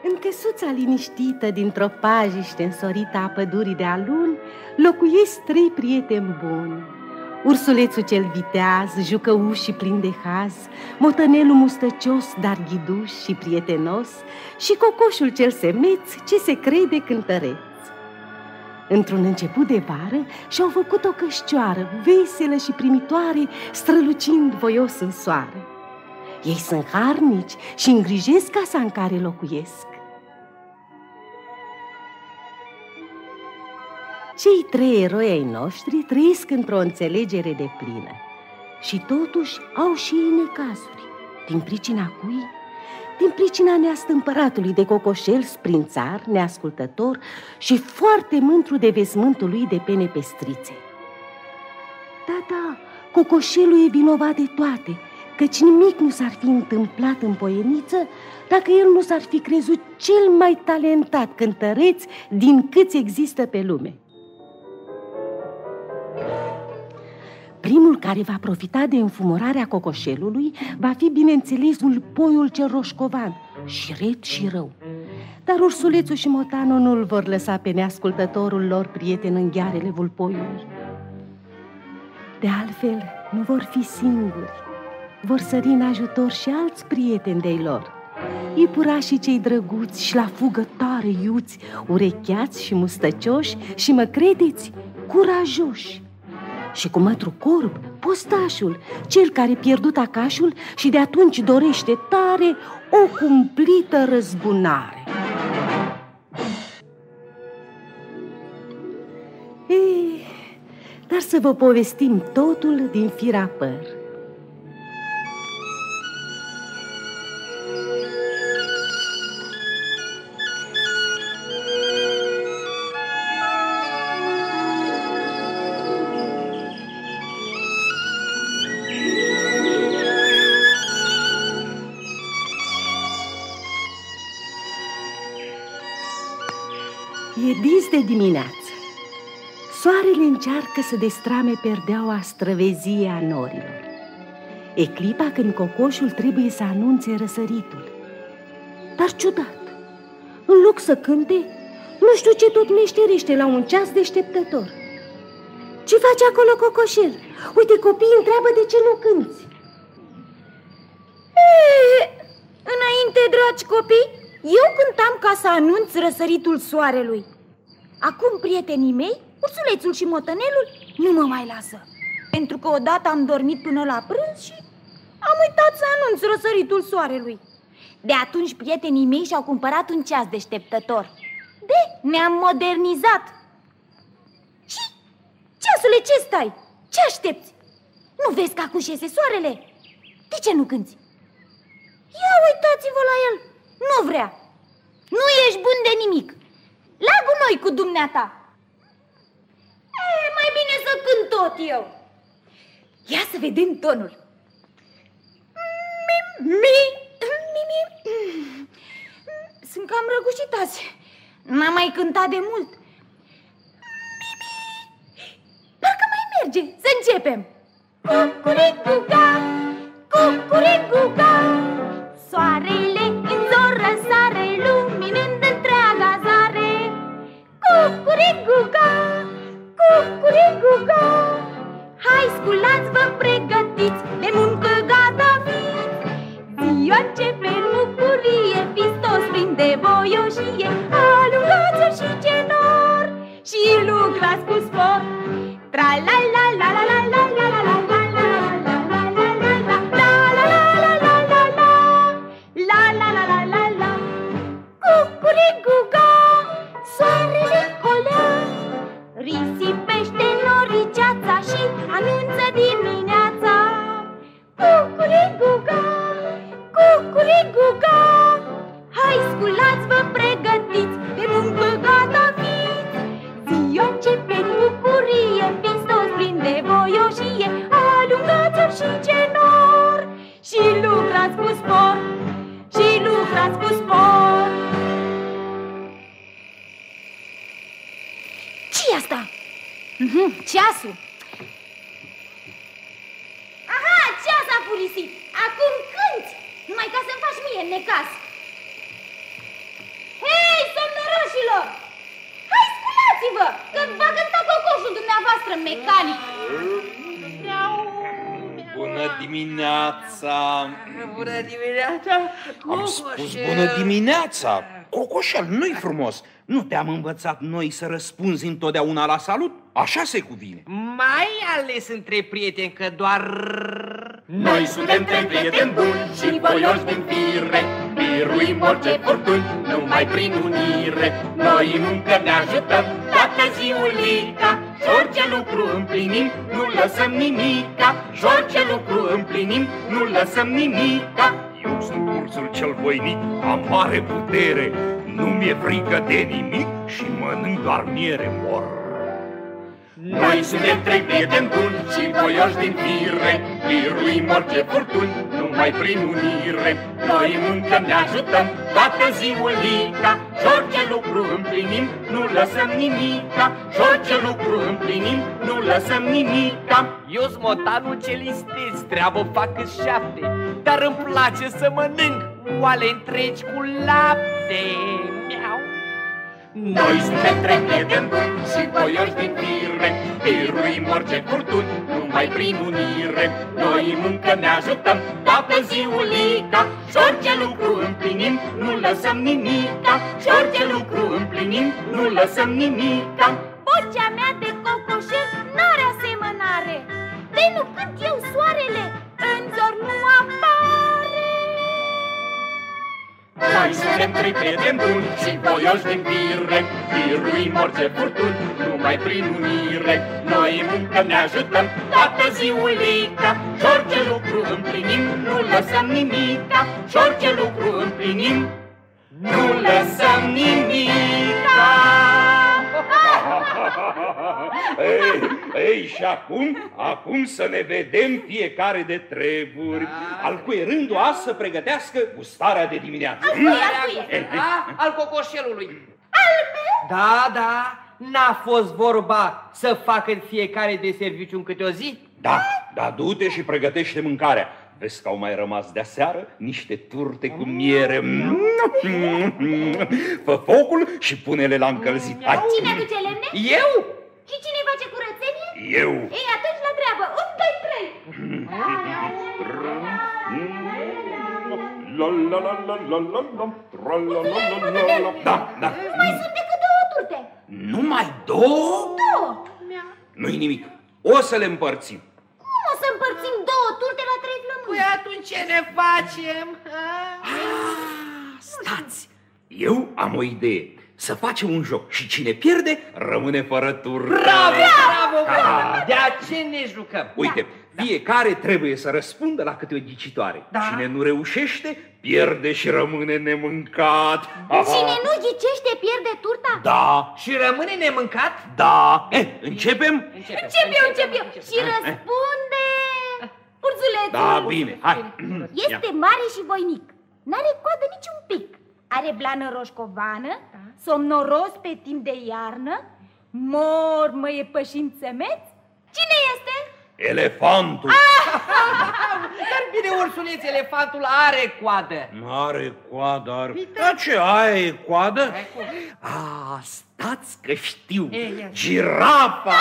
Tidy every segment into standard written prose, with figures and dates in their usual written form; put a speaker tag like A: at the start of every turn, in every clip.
A: În căsuța liniștită dintr-o pajiște însorită a pădurii de alun locuiesc 3 prieteni buni. Ursulețul cel viteaz, jucăuș și plin de haz, motănelul mustăcios, dar ghiduș și prietenos, și cocoșul cel semeț, ce se crede cântăreț. Într-un început de vară și-au făcut o cășcioară veselă și primitoare, strălucind voios în soare. Ei sunt harnici și îngrijesc casa în care locuiesc. Cei 3 eroi ai noștri trăiesc într-o înțelegere deplină și totuși au și ei necazuri. Din pricina cui? Din pricina neastâmpăratului de cocoșel, sprințar, neascultător și foarte mândru de vesmântul lui de pene pestrițe. Da, cocoșelul e vinovat de toate, căci nimic nu s-ar fi întâmplat în Poieniță dacă el nu s-ar fi crezut cel mai talentat cântăreț din câți există pe lume. Primul care va profita de înfumurarea cocoșelului va fi, bineînțeles, vulpoiul cel roșcovan, șiret și rău. Dar ursulețul și motanul nu-l vor lăsa pe neascultătorul lor prieten în ghearele vulpoiului. De altfel, nu vor fi singuri. Vor sări în ajutor și alți prieteni de-ai lor, iepurașii cei drăguți și la fugă tare iuți, urecheați și mustăcioși și, mă credeți, curajoși. Și cu mătru corb, postașul, cel care pierdut acașul și de atunci dorește tare o cumplită răzbunare. Dar să vă povestim totul din fir a păr. E dis de dimineață. Soarele încearcă să destrame perdeaua străvezie a norilor. E clipa când cocoșul trebuie să anunțe răsăritul. Dar ciudat, în loc să cânte, nu știu ce tot meșterește la un ceas deșteptător. Ce faci acolo, cocoșel? Uite, copiii întreabă de ce nu cânți.
B: Înainte, dragi copii, eu cântam ca să anunț răsăritul soarelui. Acum prietenii mei, ursulețul și motănelul, nu mă mai lasă, pentru că odată am dormit până la prânz și am uitat să anunț răsăritul soarelui. De atunci prietenii mei și-au cumpărat un ceas deșteptător. Ne-am modernizat. Și, ceasule, ce stai? Ce aștepți? Nu vezi că acum iese soarele? De ce nu cânti? Ia uitați-vă la el. Nu vrea. Nu ești bun de nimic. La gunoi cu dumneata. Mai bine să cânt tot eu. Ia să vedem tonul. Sunt cam răgușit azi. N-am mai cântat de mult. Parcă mai merge. Să începem. Cucuricuca, cucuricuca, soarele în zor răsare, luminând întreaga zare. Cucuricuca, cucuricuca, hai sculați-vă, pregătiți, de muncă gata fiți. Ziua începe în bucurie, fiți toți plini de voioșie. Alungați-o și genor și lucrați cu spor. Tra-la-la-la-la-la-la-la-la-la. Cucuricuca, soarele colea, risipește noriceața și anunță dimineața. Cucuricuca, cucuricuca, hai sculați-vă, pregătiți, de muncă gata fiți. Ziua începe în bucurie, fiți toți plini de voioșie. Alungați-o și genor și lucrați cu spor, și lucrați cu spor. Ce-i asta? Ceasul. Aha, ceas a furisit. Acum cânti, numai ca să-mi faci mie necaz. va cânta cocoșul dumneavoastră, mecanic.
C: Bună dimineața!
D: Bună dimineața!
C: Am spus bună dimineața! Cocoșel, nu-i frumos! Nu te-am învățat noi să răspunzi întotdeauna la salut? Așa se cuvine.
D: Mai ales între prieteni, că doar...
E: Noi suntem trei prieteni buni și voioși din fire, biruim orice furtuni, numai prin unire. Noi în muncă ne ajutăm toată ziulica, și orice lucru împlinim, nu lăsăm nimica. Și orice lucru împlinim, nu lăsăm nimica.
C: Eu sunt ursul cel voinic, am mare putere, nu mi-e frică de nimic și mănânc doar miere mor.
E: Noi suntem trei prieteni buni și voioși din fire, biruim orice furtuni, numai prin unire. Noi în muncă ne ajutăm toată ziulica, și orice lucru împlinim, nu lăsăm nimica. Și orice lucru împlinim, nu lăsăm nimica.
D: Eu-s motanul cel isteț, treabă fac cât 7, dar îmi place să mănânc oale întregi cu lapte. Miau.
E: Noi suntem trei prieteni buni și voioși din fire, biruim orice furtuni, numai prin unire. Noi în muncă ne ajutăm toată ziulica, și orice lucru împlinim, nu lăsăm nimica. Și orice lucru împlinim, nu lăsăm nimica.
B: Vocea mea de cocoșel n-are asemănare, de nu cânt eu soarele, în zor nu apare.
E: Noi suntem trei prieteni buni și voioși din fire, biruim orice furtuni, numai prin unire. Noi în muncă ne ajutăm toată ziulica, și orice lucru împlinim, nu lăsăm nimica. Și orice lucru împlinim, nu lăsăm nimica.
C: Ei, și acum să ne vedem fiecare de treburi. Al cui rândul azi să pregătească gustarea de dimineață.
D: Al cocoșelului. Da, da, n-a fost vorba să facă fiecare de serviciu în câte o zi?
C: Da, du-te și pregătește mâncarea. Vezi că au mai rămas de-aseară niște turte cu miere. Fă focul și pune-le la încălzit. Hai.
B: Cine aduce lemne?
D: Eu?
B: Și cine face curățenie?
C: Eu.
B: Ei, atunci la treabă. 1, 2, 3.
C: Da.
B: Mai sunt decât 2 turte.
C: Numai 2?
B: 2.
C: Nu-i nimic. O să le împărțim.
B: Cum o să împărțim 2 turte la 3 flămâni?
D: Păi atunci ce ne facem?
C: Stați! Eu am o idee. Să facem un joc și cine pierde rămâne fără turtă.
D: Bravo! De ce ne jucăm?
C: Uite, fiecare trebuie să răspundă la câte o ghicitoare.
D: Da.
C: Cine nu reușește, pierde și rămâne nemâncat.
B: Cine nu ghicește, pierde turta?
C: Da.
D: Și rămâne nemâncat?
C: Da. Începem?
B: Încep eu. Și răspunde ursulețul.
C: Da, bine, hai.
B: Este mare și voinic. N-are coadă nici un pic. Are blană roșcovană, somnoros pe timp de iarnă, mormăie pășind țemeți. Cine este?
C: Elefantul.
D: Dar bine, ursuleț, elefantul are coadă.
C: Are coadă, Dar ce, aia e coadă? Stați că știu. Girafa.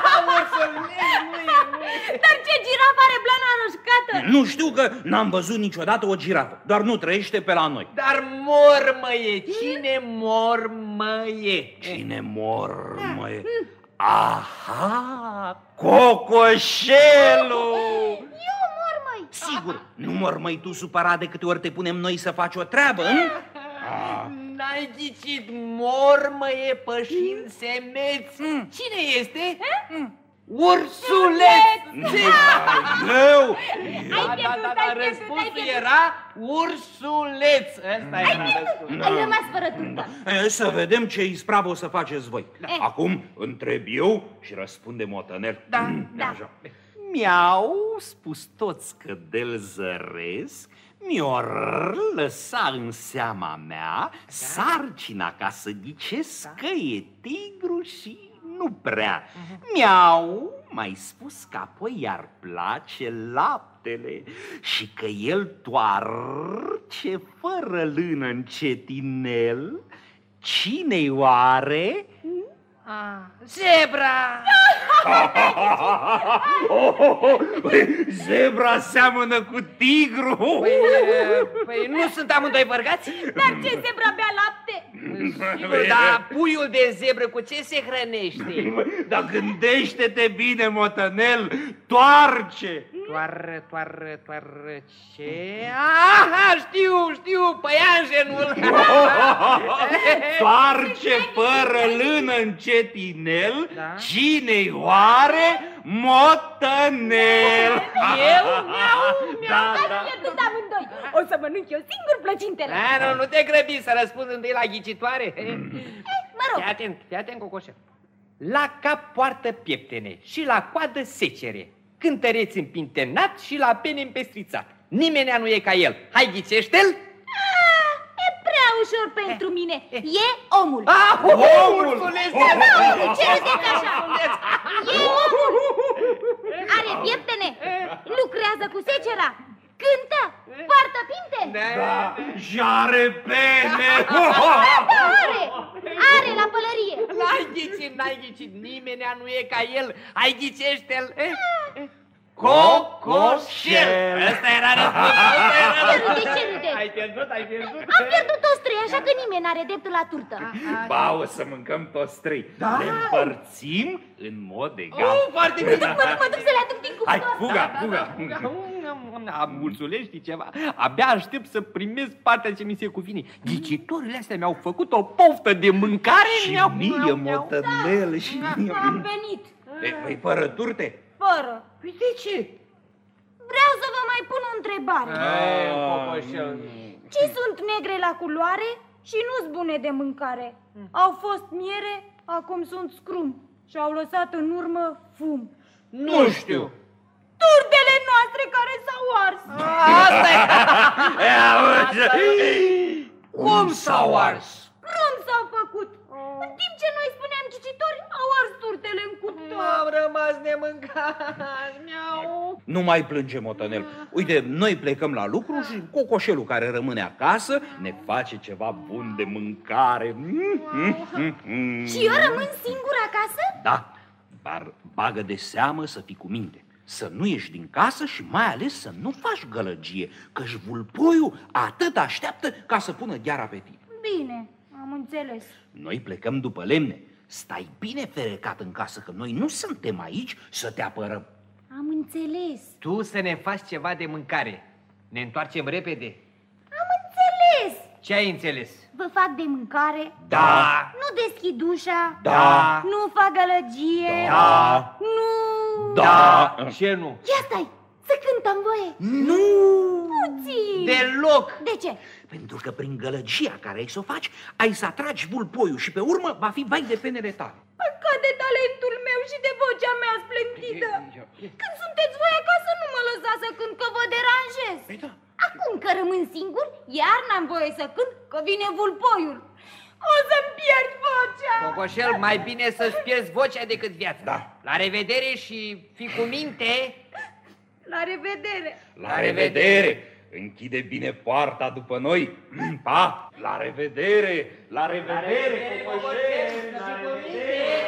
B: Dar ce girafă are blana roșcată?
C: Nu știu, că n-am văzut niciodată o girafă. Doar nu trăiește pe la noi.
D: Dar mormăie. Cine mormăie?
C: Cine mormăie? Aha, cocoșelul!
B: Eu mormăi.
C: Sigur, nu mormăi tu supărat de câte ori te punem noi să faci o treabă, nu?
D: N-ai ghicit, mormăie pășind semeți. Cine este? Ursuleț!
C: Eu?
D: Da, răspunsul era ursuleț. Ăsta era răspunsul.
B: Ai rămas fără turtă.
C: Să vedem ce ispravă o să faceți voi. Acum întreb eu și răspunde Motanel.
D: Da.
F: Mi-au spus toți că de-l zăresc, mi-o lăsa în seama mea sarcina ca să ghicesc că e tigru și nu prea. Mi-au mai spus că apoi i-ar place laptele și că el toarce fără lână încetinel. Cine-i oare?
D: Zebra!
F: Zebra seamănă cu tigru.
D: Păi nu sunt amândoi vărgați?
B: Dar ce zebra bea lapte?
D: Dar puiul de zebră cu ce se hrănește?
F: Dar gândește-te bine, motănel, toarce.
D: Toară ce? Aha, știu, păianjenul.
F: Toarce fără lână încetinel, cine-i oare? Motănel.
D: Eu?
B: Ați pierdut amândoi. O să mănânc eu singur plăcintele.
D: Nu te grăbi să răspund întâi la ghicitoare.
B: Mă rog.
D: Fii atent, Cocoșel. La cap poartă pieptene și la coadă secere, cântăreț împintenat și la pene împestrițat. Nimenea nu e ca el. Hai, ghicește-l!
B: E prea ușor pentru mine. E omul.
D: Omul!
B: Ce râdeți așa? E omul. Are pieptene, lucrează cu secera, cântă, poartă pinte.
F: Da, și are pene.
B: Are la pălărie.
D: N-ai ghicit, nimenea nu e ca el. Hai, ghicește-l! Cocoșel! Ăsta era răspunsul.
B: Ce râdeți?
D: Ai pierdut.
B: Am pierdut toți trei, așa că nimeni n-are dreptul la turtă.
F: Ba, o să mâncăm toți trei. Le împărțim în mod egal.
D: Foarte bine.
B: Mă duc să le aduc din
F: Hai,
B: cuptor.
F: fuga.
D: Mulțulești ceva. Abia aștept să primesc partea ce mi se cuvine. Ghicitorile astea mi-au făcut o poftă de mâncare.
F: Și mie, motănel, și mie.
B: Am venit.
F: Păi, fără turte?
B: Fără.
D: Păi de ce?
B: Vreau să vă mai pun o întrebare. Ce sunt negre la culoare și nu-s bune de mâncare? Au fost miere, acum sunt scrum și au lăsat în urmă fum.
D: Nu știu.
B: Turtele noastre care s-au ars.
D: Asta e. Cum s-au ars?
B: Cum s-au făcut? În timp ce noi spuneam ghicitori, au ars turtele în cuptor.
D: M-am rămas nemâncat.
F: Nu mai plânge, motănel. Uite, noi plecăm la lucru și cocoșelul care rămâne acasă ne face ceva bun de mâncare.
B: Și eu rămân singur acasă?
F: Da, dar bagă de seamă să fii cu minte. Să nu ieși din casă și mai ales să nu faci gălăgie, că-și vulpoiul atât așteaptă ca să pună gheara pe tine.
B: Bine, am înțeles.
F: Noi plecăm după lemne. Stai bine ferecat în casă, că noi nu suntem aici să te apărăm.
B: Am înțeles.
D: Tu să ne faci ceva de mâncare. Ne întoarcem repede.
B: Am înțeles.
D: Ce ai înțeles?
B: Vă fac de mâncare?
D: Da.
B: Nu deschid ușa?
F: Da.
B: Nu fac gălăgie?
F: Da.
B: Nu.
F: Da.
D: Ce nu?
B: Ia stai, să cântăm voie.
F: Nu!
B: Puțin.
D: Deloc.
B: De ce?
F: Pentru că prin gălăgia care ai să o faci, ai să atragi vulpoiul și pe urmă va fi vai de penele tale.
B: Păcat de talentul meu și de vocea mea splendidă. Când sunteți voi acasă, nu mă lăsați să cânt, că vă deranjez.
F: Păi da.
B: Acum că rămân singur, iar n-am voie să cânt, că vine vulpoiul. O să-mi pierd vocea.
D: Cocoșel, mai bine să-ți pierzi vocea decât viața.
F: Da.
D: La revedere și fii cu minte.
B: La revedere.
F: La revedere! Închide bine poarta după noi. Pa! La revedere! La revedere, cocoșel! La revedere!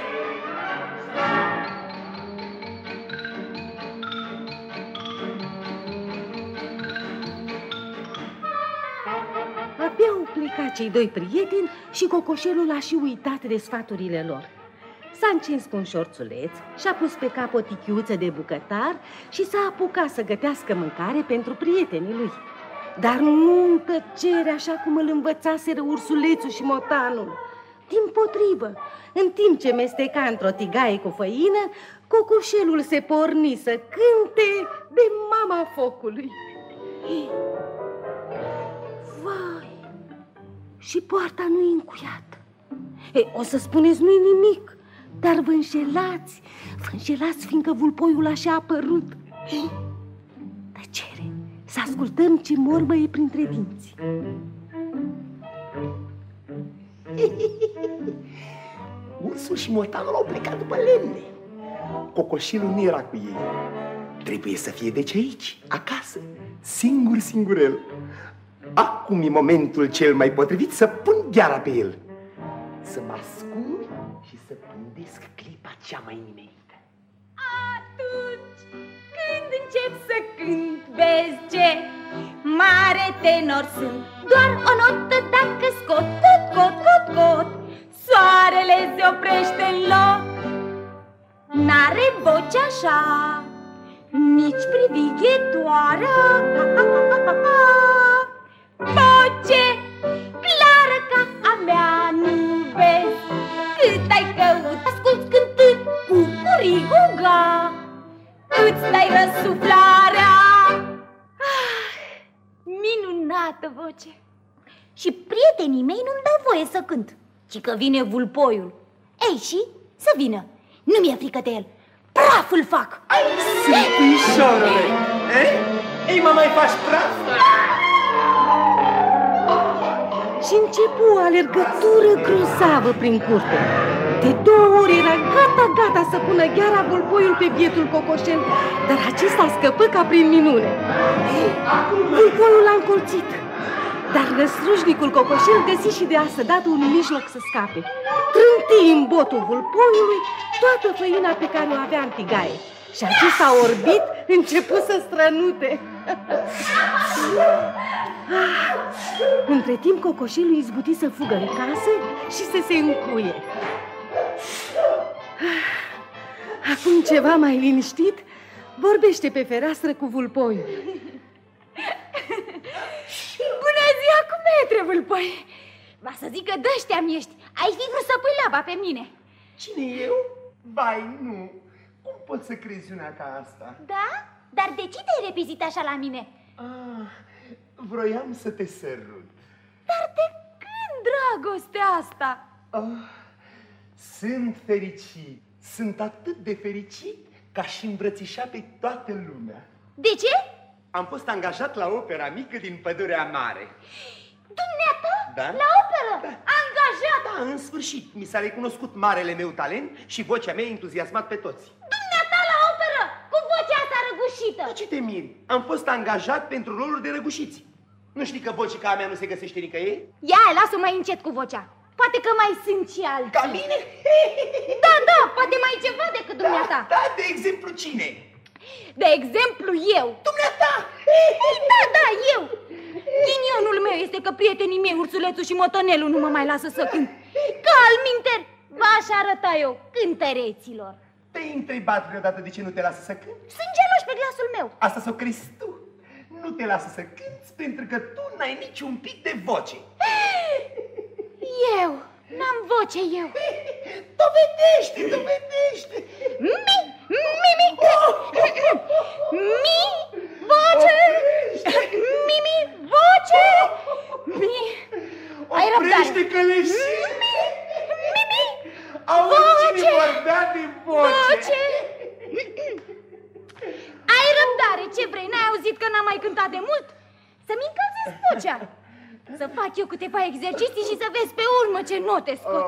A: Abia au plecat cei doi prieteni și cocoșelul a și uitat de sfaturile lor. S-a încins cu un șorțuleț, și-a pus pe cap o tichiuță de bucătar și s-a apucat să gătească mâncare pentru prietenii lui. Dar nu în tăcere, așa cum îl învățaseră ursulețul și motanul. Dimpotrivă, în timp ce mesteca într-o tigaie cu făină, cocoșelul se porni să cânte de mama focului. Vai, și poarta nu-i încuiată. O să spuneți, nu-i nimic, dar vă înșelați, fiindcă vulpoiul așa a apărut. Tăcere, să ascultăm ce mormăie printre dinți.
G: Ursul și motanul au plecat după lemne. Cocoșelul nu era cu ei. Trebuie să fie deci aici, acasă, singurel. Acum e momentul cel mai potrivit să pun gheara pe el. Să mă ascund și să prind cea mai nimerită.
B: Atunci când încep să cânt, vezi ce mare tenor sunt. Doar o notă dacă scot, cot, cot, cot, cot, soarele se oprește în loc. N-are voce așa, nici privighetoare. Voce clară ca a mea, nu vezi? Cât ai căut, asculți cântând cu curiguga, îți dai răsuflarea. Minunată voce! Și prietenii mei nu-mi dau voie să cânt, ci că vine vulpoiul. Ei, și să vină, nu mi-e frică de el, praf îl fac.
G: Ai, sâmpișorule! Ei, mă mai faci praf?
A: Și începu o alergătură grozavă prin curte. De 2 ori era gata să pună gheara vulpoiul pe bietul cocoșel, dar acesta scăpă ca prin minune. Vulpoiul l-a încolțit, dar răsrujnicul cocoșel găsi și de asădatul un mijloc să scape. Trânti în botul vulpoiului toată făina pe care o avea în tigaie și acesta orbit începu să strănute. Între timp, cocoșelul izbuti să fugă în casă și să se încuie. Acum, ceva mai liniștit, vorbește pe fereastră cu vulpoiul.
B: Bună ziua, cum e, vulpoi? Va să zic că de-ăștia-mi ești. Ai fi vrut să pui leaba pe mine.
G: Cine eu? Vai, nu. Cum poți să crezi una ca asta?
B: Da? Dar de ce te-ai repezit așa la mine?
G: Vroiam să te sărut.
B: Dar de când dragostea asta?
G: Sunt fericit. Sunt atât de fericit ca și îmbrățișa pe toată lumea.
B: De ce?
G: Am fost angajat la opera mică din Pădurea Mare.
B: Dumneata?
G: Da?
B: La operă? Da. Angajat?
G: Da, în sfârșit. Mi s-a recunoscut marele meu talent și vocea mea a entuziasmat pe toți.
B: Dumneata la operă? Cu vocea asta răgușită?
G: De ce te miri? Am fost angajat pentru roluri de răgușiți. Nu știi că vocea ca a mea nu se găsește nicăieri?
B: Ia, lasă mai încet cu vocea. Poate că mai sunt și alții.
G: Ca mine?
B: Da, poate mai ceva decât dumneata.
G: Da, de exemplu cine?
B: De exemplu eu.
G: Dumneata?
B: Da, eu. Ghinionul meu este că prietenii mei, ursulețul și motonelul, nu mă mai lasă să cânt. Că alminteri v-aș arăta eu cântăreților.
G: Te-ai întrebat vreodată de ce nu te lasă să cânti?
B: Sunt geloși pe glasul meu.
G: Asta s-o crezi tu. Nu te lasă să cânti pentru că tu n-ai niciun pic de voce.
B: Eu n-am voce, eu.
G: Dovedește!
B: Voce! Voce! Ai răbdare.
G: Oprește călășii! Auzi cine vorbea de voce!
B: Ai răbdare, ce vrei? N-ai auzit că n-am mai cântat de mult? Să-mi încălzesc vocea. Să fac eu câteva exerciții și să vezi pe urmă ce note scot.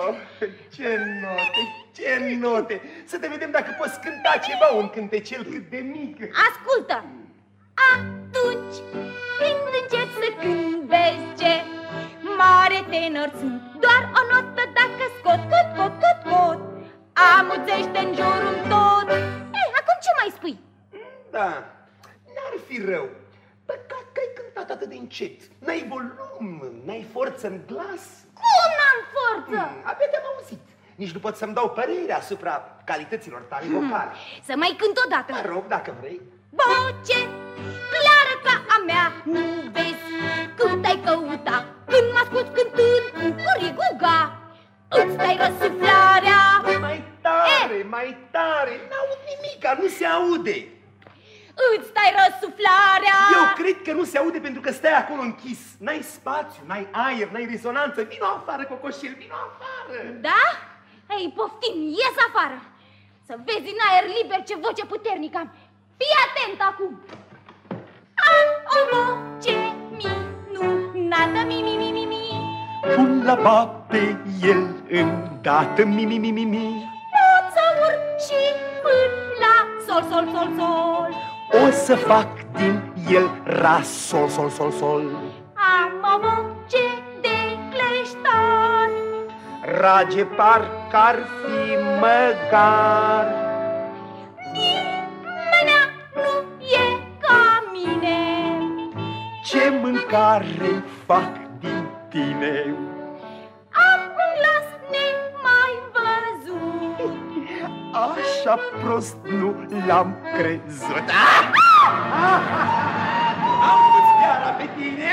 G: Ce note! Să te vedem dacă poți cânta ceva, un cântecel cât de mic.
B: Ascultă! Atunci când încep să cânt, vezi ce mare tenor sunt. Doar o notă dacă scot, cot, amuțește în jurul tot. Acum ce mai spui?
G: Da, n-ar fi rău. Păcat că ai cântat atât de încet. N-ai volum, n-ai forță în glas.
B: Cum n-am forță?
G: Abia te-am auzit. Nici nu pot să-mi dau părere asupra calităților tale vocale.
B: Să mai cânt odată.
G: Mă rog, dacă vrei.
B: Voce clară ca a mea, nu vezi cât ai căuta când mă asculți cântând cu curiguga. Îți dai răsuflarea.
G: Mai tare. N-aud nimica, nu se aude.
B: Îți dai răsuflarea.
G: Eu cred că nu se aude pentru că stai acolo închis. N-ai spațiu, n-ai aer, n-ai rezonanță. Vino afară, cocoșel, vino afară.
B: Da? Ei, poftim, ies afară. Să vezi în aer liber ce voce puternică am. Fii atent acum. Am o voce minunată, mi.
G: Pun la bate el îndată, mi.
B: Pot să urc și până la sol.
G: O să fac din el ra, sol.
B: Am o voce de cleștar.
G: rage parcă-ar fi măcar.
B: Nimeni nu e ca mine.
G: Ce mâncare fac din tine?
B: Am un glas nemai văzut.
G: Așa prost nu l-am crezut. Am pus chiara pe tine.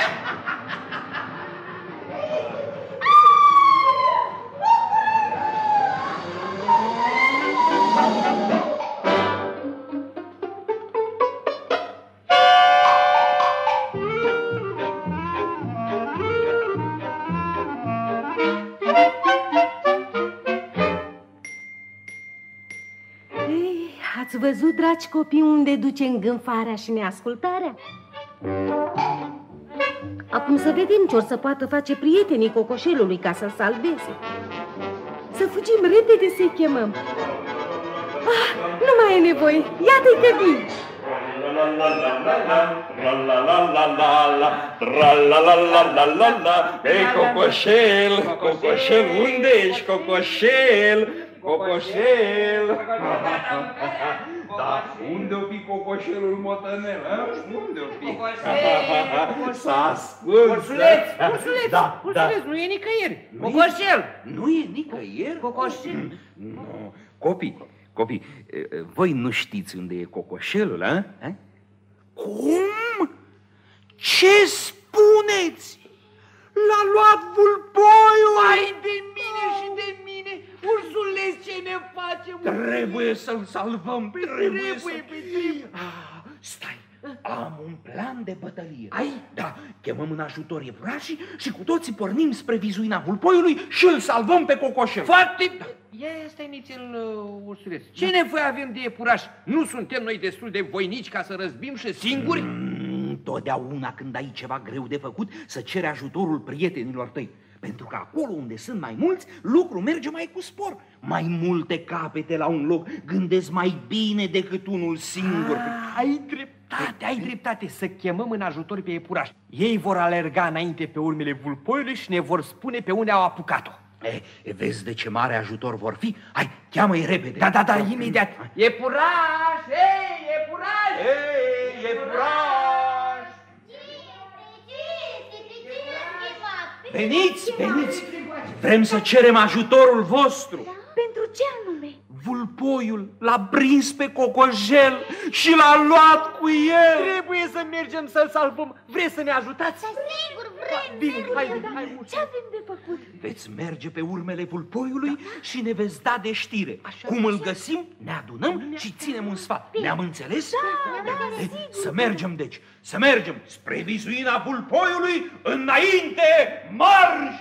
A: Ați văzut, dragi copii, unde duce îngânfarea și neascultarea? Acum să vedem ce or să poată face prietenii cocoșelului ca să-l salveze. Să fugim repede să-i chemăm. Nu mai e nevoie, iată-i că vin.
C: Ei, cocoșel, cocoșel, unde ești, cocoșel? Cocoșel! Da, unde-o fi cocoșelul motănel, a? Unde-o fi? S-a ascuns!
D: Ursuleț, nu e nicăieri! Cocoșel!
C: Nu e nicăieri?
D: Cocoșel!
C: Nu, copii, voi nu știți unde e cocoșelul, a? Cum? Ce spuneți? L-a luat vulpoiul!
D: Hai de mine și de mine! Ursuleț, ce ne facem?
C: Trebuie să-l salvăm! Trebuie! Stai! Am un plan de bătălie.
D: Ai?
C: Da, chemăm în ajutor iepurașii și cu toții pornim spre vizuina vulpoiului și îl salvăm pe cocoșel.
D: Foarte... Ia stai nițel, ursuleț. Ce nevoie avem de iepuraș? Nu suntem noi destul de voinici ca să răzbim și singuri?
C: Totdeauna când ai ceva greu de făcut, să ceri ajutorul prietenilor tăi. Pentru că acolo unde sunt mai mulți, lucrul merge mai cu spor. Mai multe capete la un loc gândesc mai bine decât unul singur.
D: Ai dreptate, să chemăm în ajutor pe iepuraș. Ei vor alerga înainte pe urmele vulpoiului și ne vor spune pe unde au apucat-o.
C: Vezi de ce mare ajutor vor fi? Hai, cheamă-i repede.
D: Da, imediat. Iepuraș! Hei, iepuraș!
C: Hei, iepuraș! Veniți! Vrem să cerem ajutorul vostru.
B: Pentru ce anume?
C: Vulpoiul l-a prins pe cocoșel și l-a luat cu el.
D: Trebuie să mergem să-l salvăm. Vreți să ne ajutați?
B: Sigur, vrem.
D: Bine, hai.
B: Ce avem de făcut?
C: Veți merge pe urmele vulpoiului și ne veți da de știre. Cum îl găsim, ne adunăm și ținem un sfat. Ne-am înțeles?
B: Da,
C: să mergem, deci. Să mergem spre vizuina vulpoiului. Înainte, marș!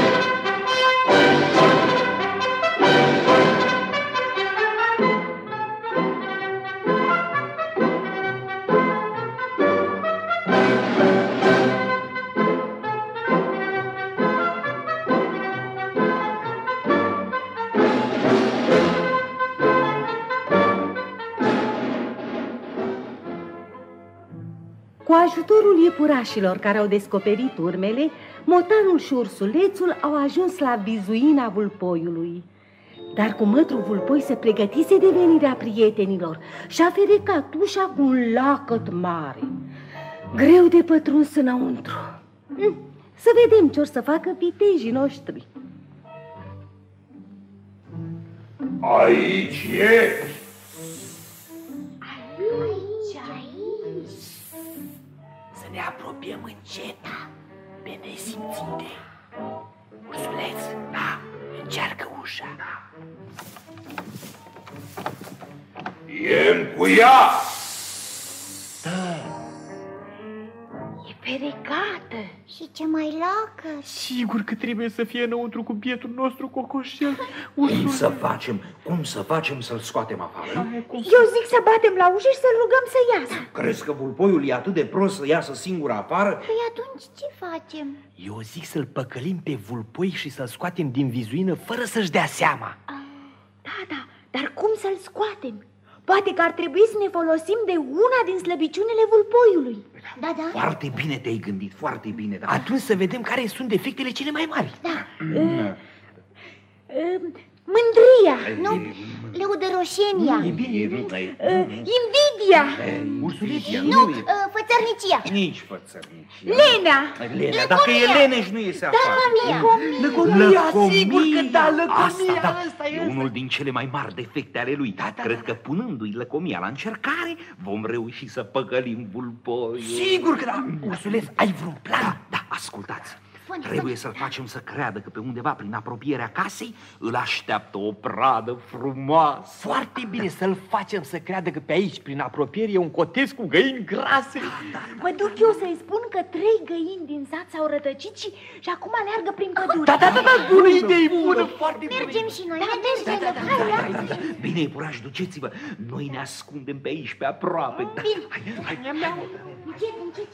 A: Cu ajutorul iepurașilor care au descoperit urmele, motanul și ursulețul au ajuns la vizuina vulpoiului. Dar cu mătrul vulpoi se pregătise de venirea prietenilor și a ferecat ușa cu un lacăt mare. Greu de pătruns înăuntru. Să vedem ce or să facă vitejii noștri.
C: Aici e!
D: Să ne apropiem încet, pe nesimțite. Ursuleț, da, încearcă ușa.
C: E-mi cu ea!
B: E ferecată. Și ce mai lacă?
D: Sigur că trebuie să fie înăuntru cu bietul nostru cocoșel.
C: Cum să facem să-l scoatem afară?
B: Eu zic să batem la ușă și să-l rugăm să iasă.
C: Crezi că vulpoiul e atât de prost să iasă singur afară?
B: Păi atunci ce facem?
D: Eu zic să-l păcălim pe vulpoi și să-l scoatem din vizuină fără să-și dea seama.
B: Da, dar cum să-l scoatem? Poate că ar trebui să ne folosim de una din slăbiciunile vulpoiului. Da.
C: Foarte bine te-ai gândit, foarte bine. Da.
D: Atunci să vedem care sunt defectele cele mai mari.
B: Da. Mândria. Nu, leuderoșenia. Invidia.
C: Ursuleția
B: Nu, fățărnicia.
C: Nici fățărnicia.
B: Lena.
C: Dacă e leneș, nu iese afară.
D: Lăcomia, sigur că da, lăcomia.
F: Asta e unul din cele mai mari defecte ale lui. Cred că punându-i lăcomia la încercare, vom reuși să păcălim vulpoiul.
D: Sigur că da. Ursuleț, ai vreun plan?
F: Da, ascultați. Trebuie să-l facem să creadă că pe undeva prin apropierea casei îl așteaptă o pradă frumoasă.
D: Foarte bine să-l facem să creadă că pe aici, prin apropiere, e un cotez cu găini grase.
B: Mă duc eu să-i spun că 3 găini din sat s-au rătăcit și acum aleargă prin pădure.
D: Da, bună idee, bună, foarte bună.
B: Mergem și noi, mergem.
F: Bine, iepurași, duceți-vă. Noi ne ascundem pe aici, pe aproape. Hai.
B: Încet.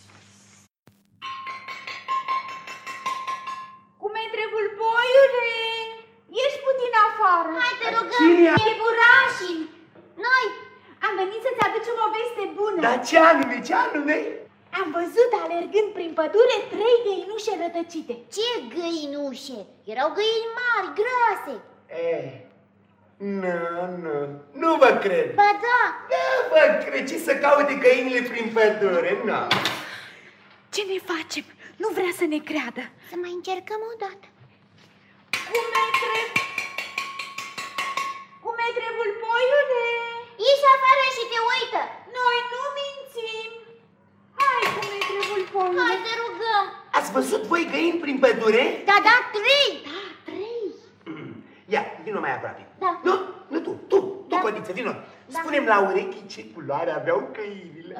B: Cumetre vulpoiule, ieși puțin afară. Hai, te rugăm, iepurașii. Noi am venit să-ți aducem o veste bună.
G: Dar ce anume?
B: Am văzut alergând prin pădure 3 găinușe rătăcite.
H: Ce găinușe? Erau găini mari, grase.
G: Nu vă cred.
H: Ba da.
G: Nu vă cred. Ce să caute găinile prin pădure? Nu.
B: Ce ne facem? Nu vrea să ne creadă.
H: Să mai încercăm o dată.
B: Cumetre vulpoiule,
H: Ieși afară și te uită.
B: noi nu mințim. Hai, cumetre vulpoiule.
H: Hai, te rugăm.
G: Ați văzut voi găini prin pădure?
H: Da, 3.
G: Ia, vino mai aproape.
H: Da.
G: Nu tu, Codiță, vino. Spune-mi la urechi ce culoare aveau găinile.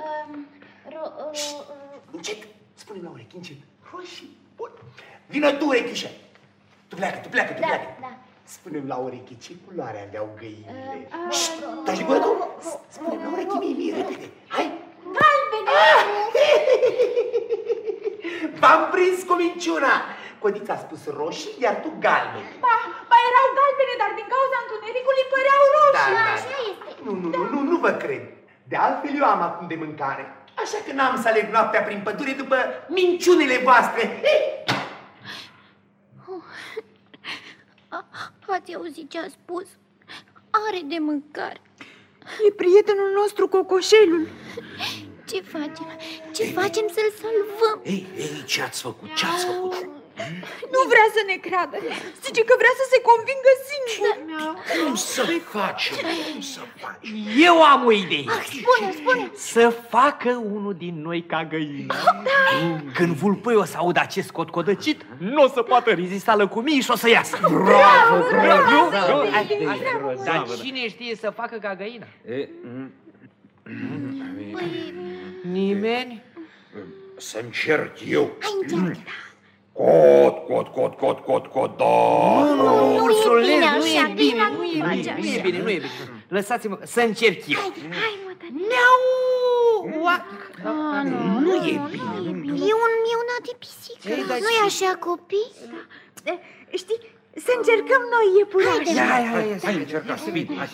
G: Încet, spune-mi la urechi, încet. Roșii, bun. Vino tu, urechiușă. Tu pleacă.
H: Da.
G: Spune-mi la urechi ce culoare aveau găinile. Taci gură tu. Spune-mi la urechi mie, repede. Hai.
B: Galbene.
G: V-am prins cu minciuna. Codița a spus roșii, iar tu galbene.
B: Ba erau galbene, dar din cauza întunericului păreau roșii.
G: Nu vă cred. De altfel eu am acum de mâncare. Așa că n-am să aleg noaptea prin pădure după minciunile voastre.
H: Ați auzit ce a spus? Are de mâncare.
B: E prietenul nostru, cocoșelul.
H: Ce facem să-l salvăm?
F: Ei, ce ați făcut?
B: Nu vrea să ne creadă. Zice că vrea să se convingă singur.
F: Cum să facem?
D: Eu am o idee.
H: Spune.
D: Să facă unul din noi ca găină. Când vulpoiul o să audă acest cotcodăcit, nu o să poată rezista lăcomiei și o să iasă.
C: Bravo!
D: Dar cine știe să facă ca găină? Nimeni?
C: Să încerc eu.
H: Hai, încearcă.
C: Cot, da.
D: Nu, ursuleț, nu
H: așa,
D: e bine,
H: bine,
D: nu e bine. Lăsați-mă să încerc eu.
H: Hai, mătăne.
F: Nu e bine.
H: E un miaunat de pisică. Nu-i așa, copii?
B: Știi, să încercăm noi iepurași.
C: Hai, încercați, bine, hai.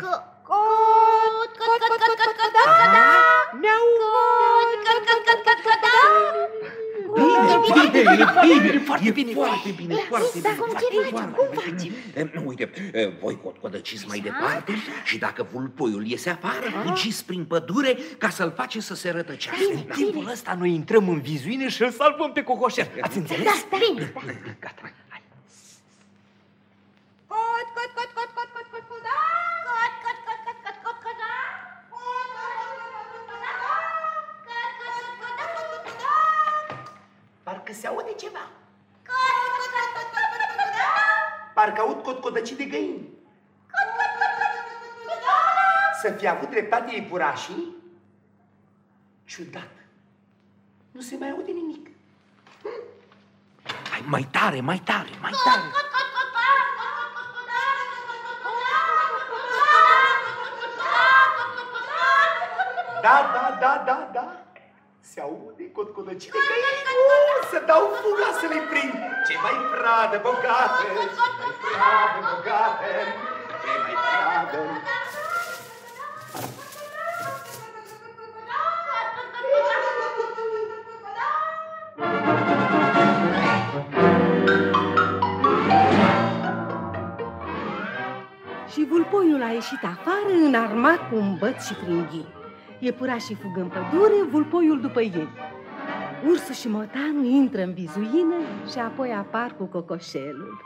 C: Bine, foarte bine.
H: Cum facem?
F: Uite, voi cotcodăciți mai departe și dacă vulpoiul iese afară, fugiți prin pădure ca să-l face să se rătăcească.
D: În timpul ăsta noi intrăm în vizuine și îl salvăm pe cocoșel. Ați înțeles?
H: Bine.
F: Gata, hai.
G: Parcă se aude ceva. Parcă aud cotcodăcii de găini. Să fi avut dreptate iepurașii? Ciudat. Nu se mai aude nimic.
F: Hai, mai tare.
G: Da. Se aude cotcodăcii de găini. Să dau fuga să le prind. Ce mai pradă bogată, ce mai pradă.
A: vulpoiul a ieșit afară înarmat cu un băț și pringhii. Iepurașii fug în pădure, vulpoiul după ei. Ursul și motanul intră în vizuină și apoi apar cu cocoșelul.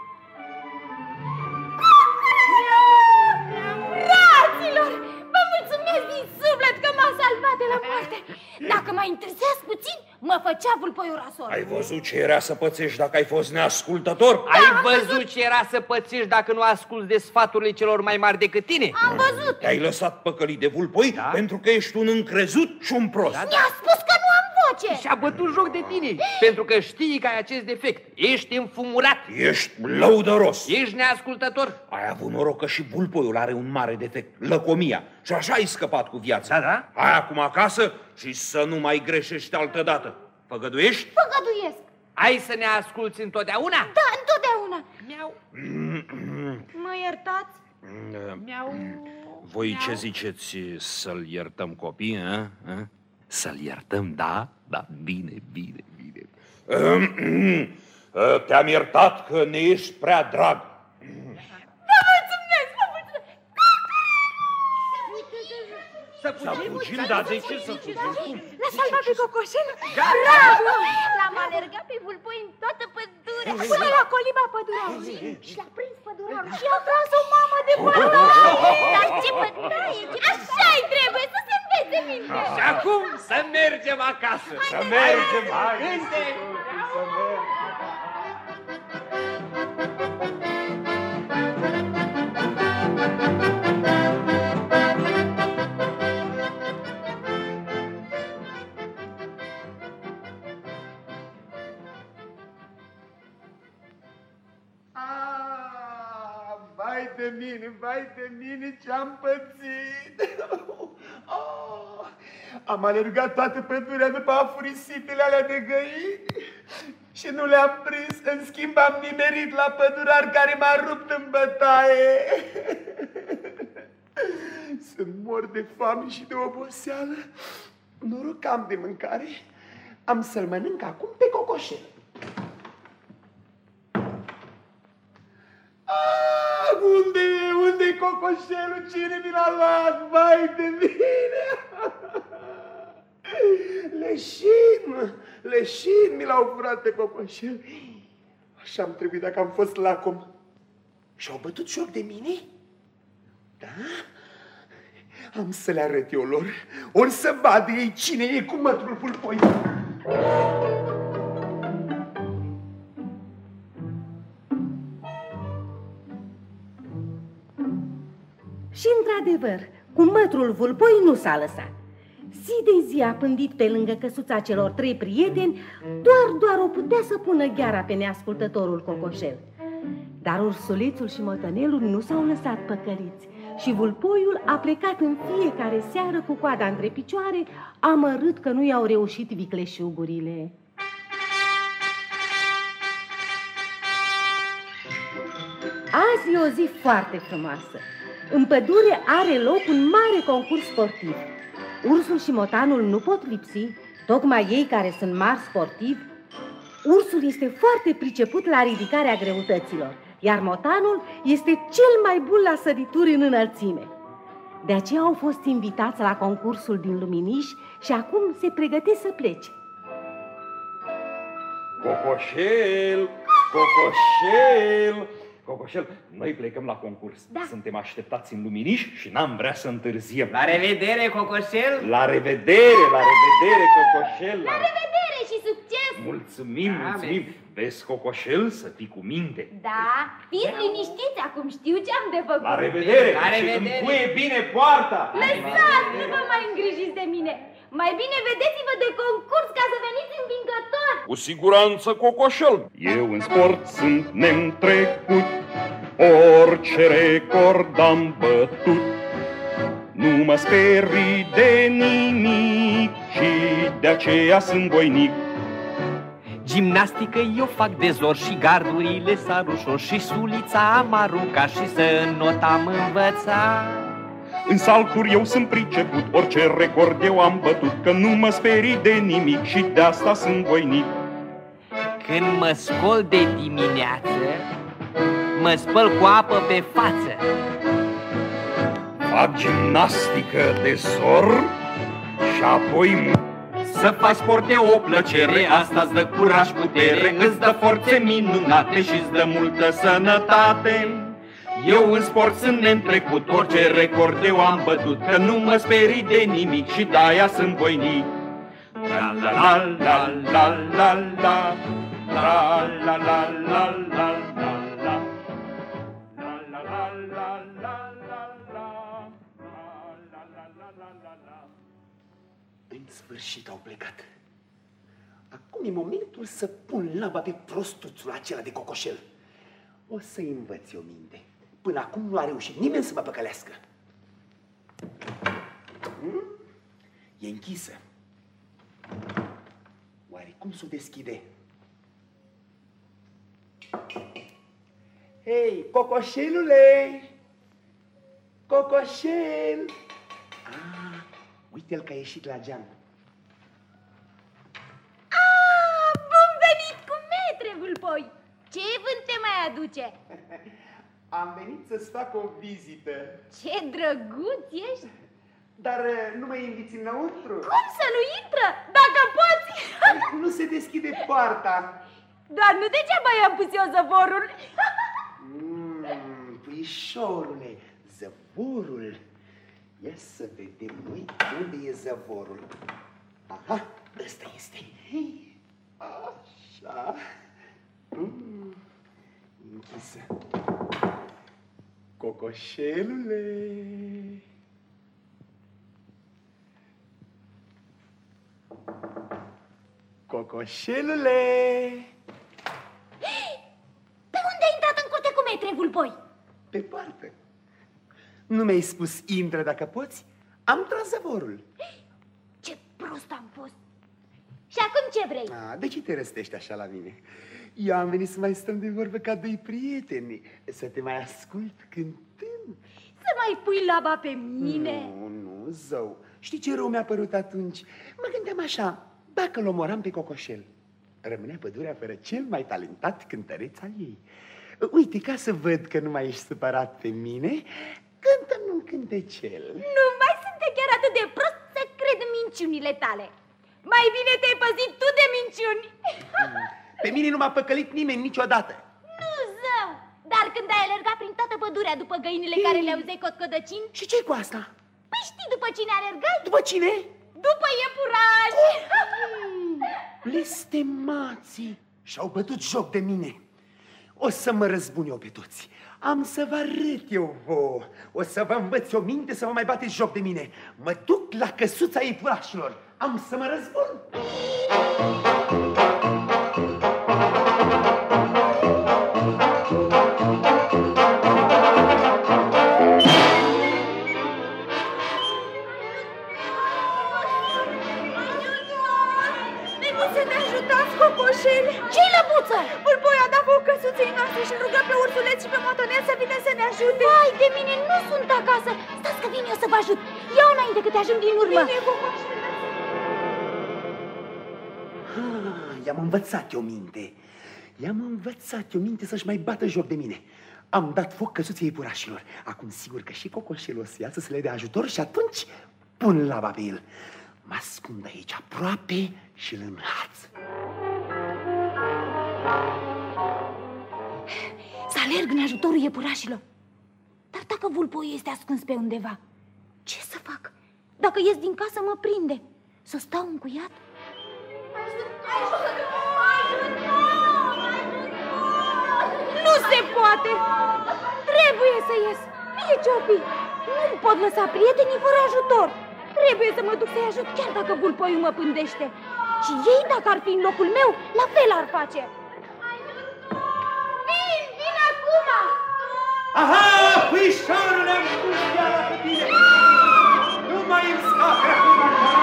B: Fraților, vă mulțumesc din suflet că m-a salvat de la moarte. Dacă mai întârziați puțin, mă făcea vulpoiul rasol.
C: Ai văzut ce era să pățești dacă ai fost neascultător?
D: Ai văzut ce era să pățești dacă nu asculți de sfaturile celor mai mari decât tine?
B: Am văzut.
C: Te-ai lăsat păcălit de vulpoi pentru că ești un încrezut și un prost.
B: Mi-a spus că nu am voce.
D: Și-a bătut joc de tine, pentru că știi că ai acest defect. Ești înfumurat.
C: Ești lăudăros.
D: Ești neascultător.
C: Ai avut noroc că și vulpoiul are un mare defect, lăcomia. Și așa ai scăpat cu viața.
D: Da?
C: Hai acum acasă și să nu mai greșești altădată. Făgăduiești?
B: Făgăduiesc.
D: Ai să ne asculți întotdeauna?
B: Da, întotdeauna.
D: Miau.
B: Mă iertați?
D: Miau.
F: Voi ce ziceți, să-l iertăm copii, a? Să-l iertăm, da? Da, bine.
C: Te-am iertat că ne ești prea drag.
B: Vă mulțumesc, vă mulțumesc.
D: Să
C: fugim, dar de ce să fugim?
B: L-a salvat pe cocoșel? Bravo! L-am alergat pe vulpoi în toată pădurea. Până la coliba pădurarului. Și l-a prins pădurarul și a tras o mamă de bătaie. Dar ce bătaie! Așa-i trebuie, să se învețe minte.
D: Și acum să mergem acasă.
C: Să mergem, hai!
G: Vai de mine ce-am pățit! Am alergat toată pădurea după afurisitele alea de găini și nu le-am prins. În schimb am nimerit la pădurar care m-a rupt în bătaie. Sunt mort de foame și de oboseală. Noroc am de mâncare. Am să-l mănânc acum pe cocoșel. Unde-i cocoșelul? Cine mi l-a luat? Vai de mine! Leșin mi l-au furat pe cocoșel. Așa am trebuit dacă am fost lacom. Și-au bătut joc de mine? Da? Am să le arăt eu lor. Ori să vadă ei cine e cu mătrul vulpoi.
A: Și într-adevăr, cu mătrul vulpoi nu s-a lăsat. Zi de zi a pândit pe lângă căsuța celor trei prieteni, doar o putea să pună gheara pe neascultătorul cocoșel. Dar ursulețul și motănelul nu s-au lăsat păcăliți și vulpoiul a plecat în fiecare seară cu coada între picioare, amărât că nu i-au reușit vicleșugurile. Azi e o zi foarte frumoasă. În pădure are loc un mare concurs sportiv. Ursul și motanul nu pot lipsi, tocmai ei care sunt mari sportivi. Ursul este foarte priceput la ridicarea greutăților, iar motanul este cel mai bun la sărituri în înălțime. De aceea au fost invitați la concursul din Luminiș și acum se pregătesc să plece.
C: Cocoșel! Cocoșel! Cocoșel, noi plecăm la concurs.
B: Da.
C: Suntem așteptați în Luminiș și n-am vrea să întârziem.
D: La revedere, cocoșel!
C: La revedere, cocoșel!
B: La revedere și succes!
C: Mulțumim! Vezi, cocoșel, să fii cu minte.
B: Da, fiți liniștiți, acum știu ce am de făcut.
C: La revedere!
D: La revedere!
C: Și încuie bine poarta!
B: Lăsați, nu vă mai îngrijiți de mine. Mai bine vedeți-vă de concurs ca să veniți învingători.
E: Cu siguranță, cocoșel. Eu în sport sunt neîntrecut, orice record am bătut. Nu mă sperii de nimic și de aceea sunt voinic.
D: Gimnastică eu fac de zor și gardurile sar ușor și sulița am aruncat și să not am învățat.
E: În salturi eu sunt priceput, orice record eu am bătut, că nu mă sperii de nimic și de asta sunt voinic.
D: Când mă scol de dimineață, mă spăl cu apă pe față
C: fac gimnastică de zor și apoi...
E: Să faci sport e o plăcere, asta-ți dă curaj, putere, îți dă forțe minunate și-ți dă multă sănătate. Eu în sport sunt neîntrecut, orice record eu am bătut, că nu mă sperii de nimic și de-aia sunt voinic. La la la la la la la la la la la la la.
G: În sfârșit au plecat. Acum e momentul să pun laba pe prostuțul acela de cocoșel. O să-i învăț eu minte. Până acum nu a reușit nimeni să mă păcălească. E închisă. Oare cum s-o deschide? Hei, cocoșelule! Cocoșel! Uite-l că a ieșit la geam.
B: Bun venit cu metre, Vâlpoi! Ce vânt te mai aduce?
G: Am venit să-ți fac o vizită.
B: Ce drăguț ești!
G: Dar nu mă inviți înăuntru?
B: Cum să nu intră? Dacă poți!
G: Nu se deschide poarta.
B: Dar nu degeaba i-am pus eu zăvorul.
G: Puișorule, zăvorul. Ia să vedem noi unde e zăvorul. Aha, ăsta este. Așa. Închisă. Cocoșelule. Cocoșelule.
B: Pe unde ai intrat în curte cu metre, Vâlpoi?
G: Pe poartă. Nu mi-ai spus intră dacă poți? Am tras zăvorul.
B: Ce prost am fost. Și acum ce vrei?
G: De ce te răstești așa la mine? Eu am venit să mai stăm de vorbă ca doi prieteni, să te mai ascult cântând.
B: Să mai pui laba pe mine?
G: Nu, zău. Știi ce rău mi-a părut atunci? Mă gândeam așa, dacă îl omoram pe cocoșel, rămânea pădurea fără cel mai talentat cântăreț al ei. Uite, ca să văd că nu mai ești supărat pe mine, cântă-mi un cântecel.
B: Nu mai sunt chiar atât de prost să cred minciunile tale. Mai bine te-ai păzit tu de minciuni.
G: Pe mine nu m-a păcălit nimeni niciodată.
B: Nu, zău, dar când ai alergat prin toată pădurea după găinile care le auzeai cotcodăcini...
G: Și ce-i cu asta?
B: Păi știi după cine alergai?
G: După cine?
B: După iepurași.
G: Blestemații și-au bătut joc de mine. O să mă răzbun eu pe toți. Am să vă arăt eu vouă. O să vă învăț o minte să vă mai bateți joc de mine. Mă duc la căsuța iepurașilor. Am să mă răzbun.
B: Ce-i lăbuță?
I: Vâlpoi a dat foc căsuței noastre și rugă pe ursuleț și pe motonel să vină să ne ajute.
B: Vai de mine, nu sunt acasă. Stați că vin eu să vă ajut. Ia înainte că te ajung din urmă.
G: I-am învățat eu minte. I-am învățat eu minte să-și mai bată joc de mine. Am dat foc căsuței iepurașilor. Acum sigur că și cocoșelul o să iasă să le dea ajutor și atunci pun laba pe el. Mă ascund aici aproape și îl înhaț.
B: Să alerg în ajutorul iepurașilor. Dar dacă Vâlpoi este ascuns pe undeva, ce să fac? Dacă ies din casă mă prinde. Să stau încuiat? Nu se poate! Trebuie să ies, fie ce-o fi. Nu pot lăsa prietenii fără ajutor. Trebuie să mă duc să-i ajut chiar dacă Vâlpoiul mă pândește. Și ei, dacă ar fi în locul meu, la fel ar face. Vin acum!
G: Aha, puișorule, am spus iară pe tine! Nu mai îmi scape acum!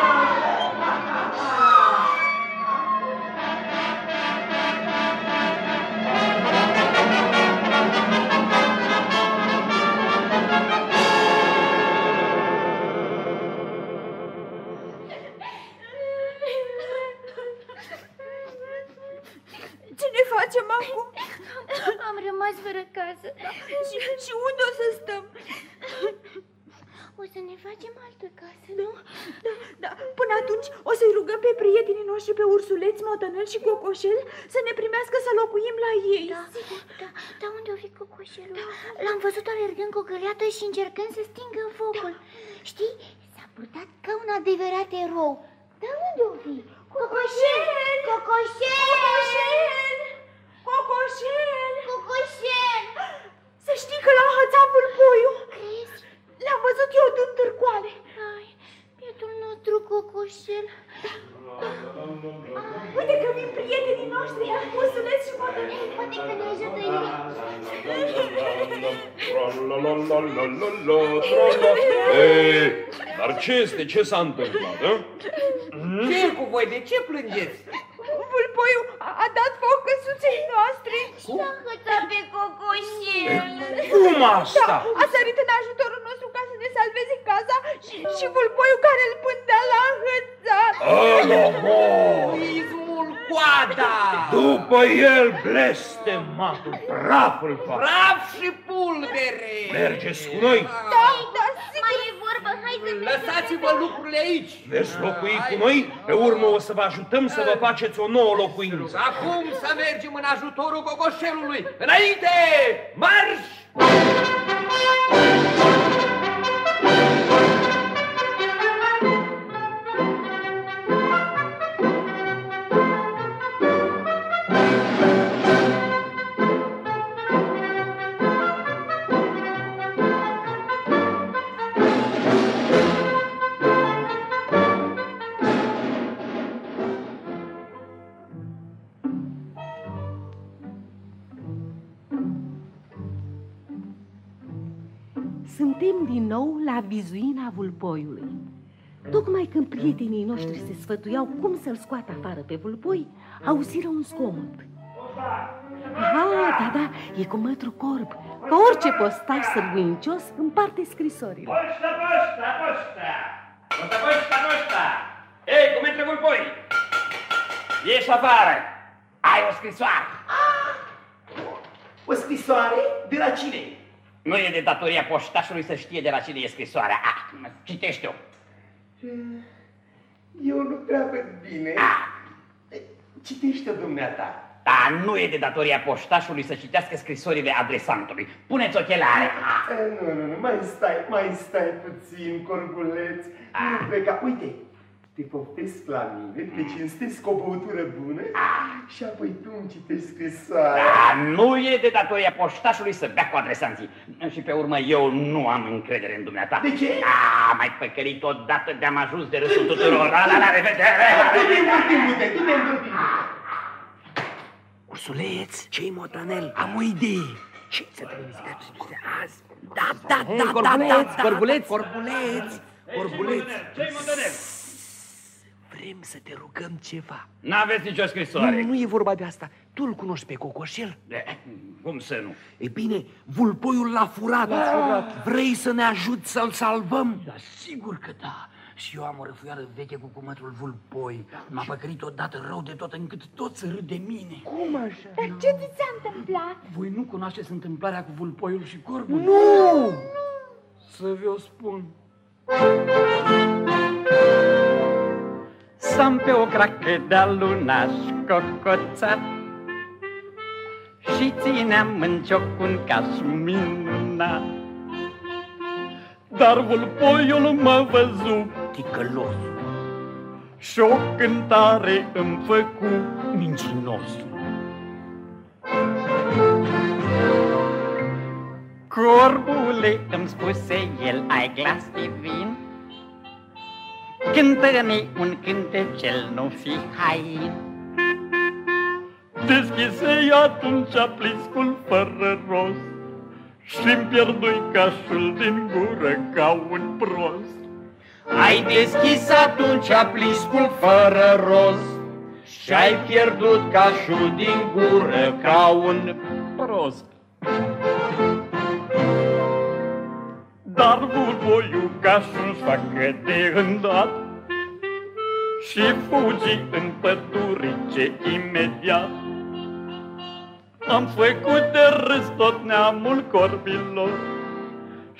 I: Ce ne facem acum?
H: Am rămas fără casă.
I: Și unde o să stăm?
H: O să ne facem altă casă.
I: Da. Până atunci o să-i rugăm pe prietenii noștri, pe ursuleț, motanel și cocoșel, să ne primească să locuim la ei.
H: Da, unde o fi cocoșelul? L-am văzut alergând cu o găleată și încercând să stingă focul. Știi, s-a purtat ca un adevărat erou. Dar unde o fi?
I: Cocoșel! Să știi că l-a înhățat vulpoiul.
H: Crezi?
I: L-am văzut eu dând târcoale.
H: Ai, bietul nostru cocoșel.
I: Uite că vin prietenii noștri, ursuleț și motanel.
H: Poate că ne ajută ei.
J: Ei, dar ce este? Ce s-a întâmplat, a?
D: Ce e cu voi? De ce plângeți?
I: Vulpoiul a dat foc căsuței noastre.
H: Și-a hățat pe cocoșel.
C: Cum asta?
I: A sărit în ajutorul nostru ca să ne salveze casa și vulpoiul care îl pândea l-a hățat.
D: Ismul coada!
C: După el blestematul, praful fac.
D: Praf și pulbere!
C: Mergeți cu noi?
I: Da, sigur.
H: Mai e vorbă, hai să
D: Lăsați-vă lucrurile aici!
C: Veți locui cu noi? Pe urmă o să vă ajutăm să vă faceți o nouă locuință.
D: Acum să mergem în ajutorul cocoșelului! Înainte! Marș!
A: Suntem din nou la vizuina vulpoiului. Tocmai când prietenii noștri se sfătuiau cum să-l scoată afară pe vulpoi, auziră un zgomot. Aha, da, e cu mătru Corb. Ca orice postaș sârguincios împarte scrisorile.
F: Posta! Ei, cum intră vulpoi? Ieși afară! Ai o scrisoare!
G: O scrisoare? De la cine?
F: Nu e de datoria poștașului să știe de la cine e scrisoarea. Citește-o.
G: Eu nu prea văd bine. Citește-o, dumneata.
F: Dar nu e de datoria poștașului să citească scrisorile adresantului. Puneți ochelare.
G: Nu, mai stai puțin, corbuleț. Nu pleca. Uite, te poftesc la mine, te cinstesc cu o băutură bună și apoi tu îmi citești scrisoarea.
F: Nu e de datoria poștașului să bea cu adresanții. Și pe urmă eu nu am încredere în dumneata.
G: De ce?
F: Mai păcălit odată de-am ajuns de râsul tuturor. La revedere!
G: Du-te în timp.
C: Ursuleț, ce-i motanel? Am o idee. Ce să trebuie azi? Corbuleț.
F: Ce-i motanel?
C: Vrem să te rugăm ceva.
F: N-aveți nicio scrisoare.
C: Nu e vorba de asta. Tu îl cunoști pe cocoșel?
F: Cum să nu?
C: E bine, vulpoiul l-a furat. Vrei să ne ajuți să-l salvăm?
K: Da, sigur că da. Și eu am o răfuială veche cu cumătul vulpoi. M-a păcălit odată rău de tot încât toți râd de mine.
I: Cum așa? Dar ce ți s-a întâmplat?
K: Voi nu cunoașteți întâmplarea cu vulpoiul și corbul?
C: Nu!
K: Să vi-o spun. S-am pe o cracă de-a lunaș cocoțat și țineam în cioc un caș minunat. Dar vulpoiul mă văzu ticălos și-o cântare îmi făcu mincinos. Corbule, îmi spuse el, ai glas divin, cântă-mi un cântecel, nu fi hain. Deschise atunci pliscul fără rost și-mi pierdui cașul din gură ca un prost. Ai deschis atunci pliscul fără rost și-ai pierdut cașul din gură ca un prost. Dar vulpoiul cașul-și facă de îndată și fugi în pădurice imediat. Am făcut de râs tot neamul corbilor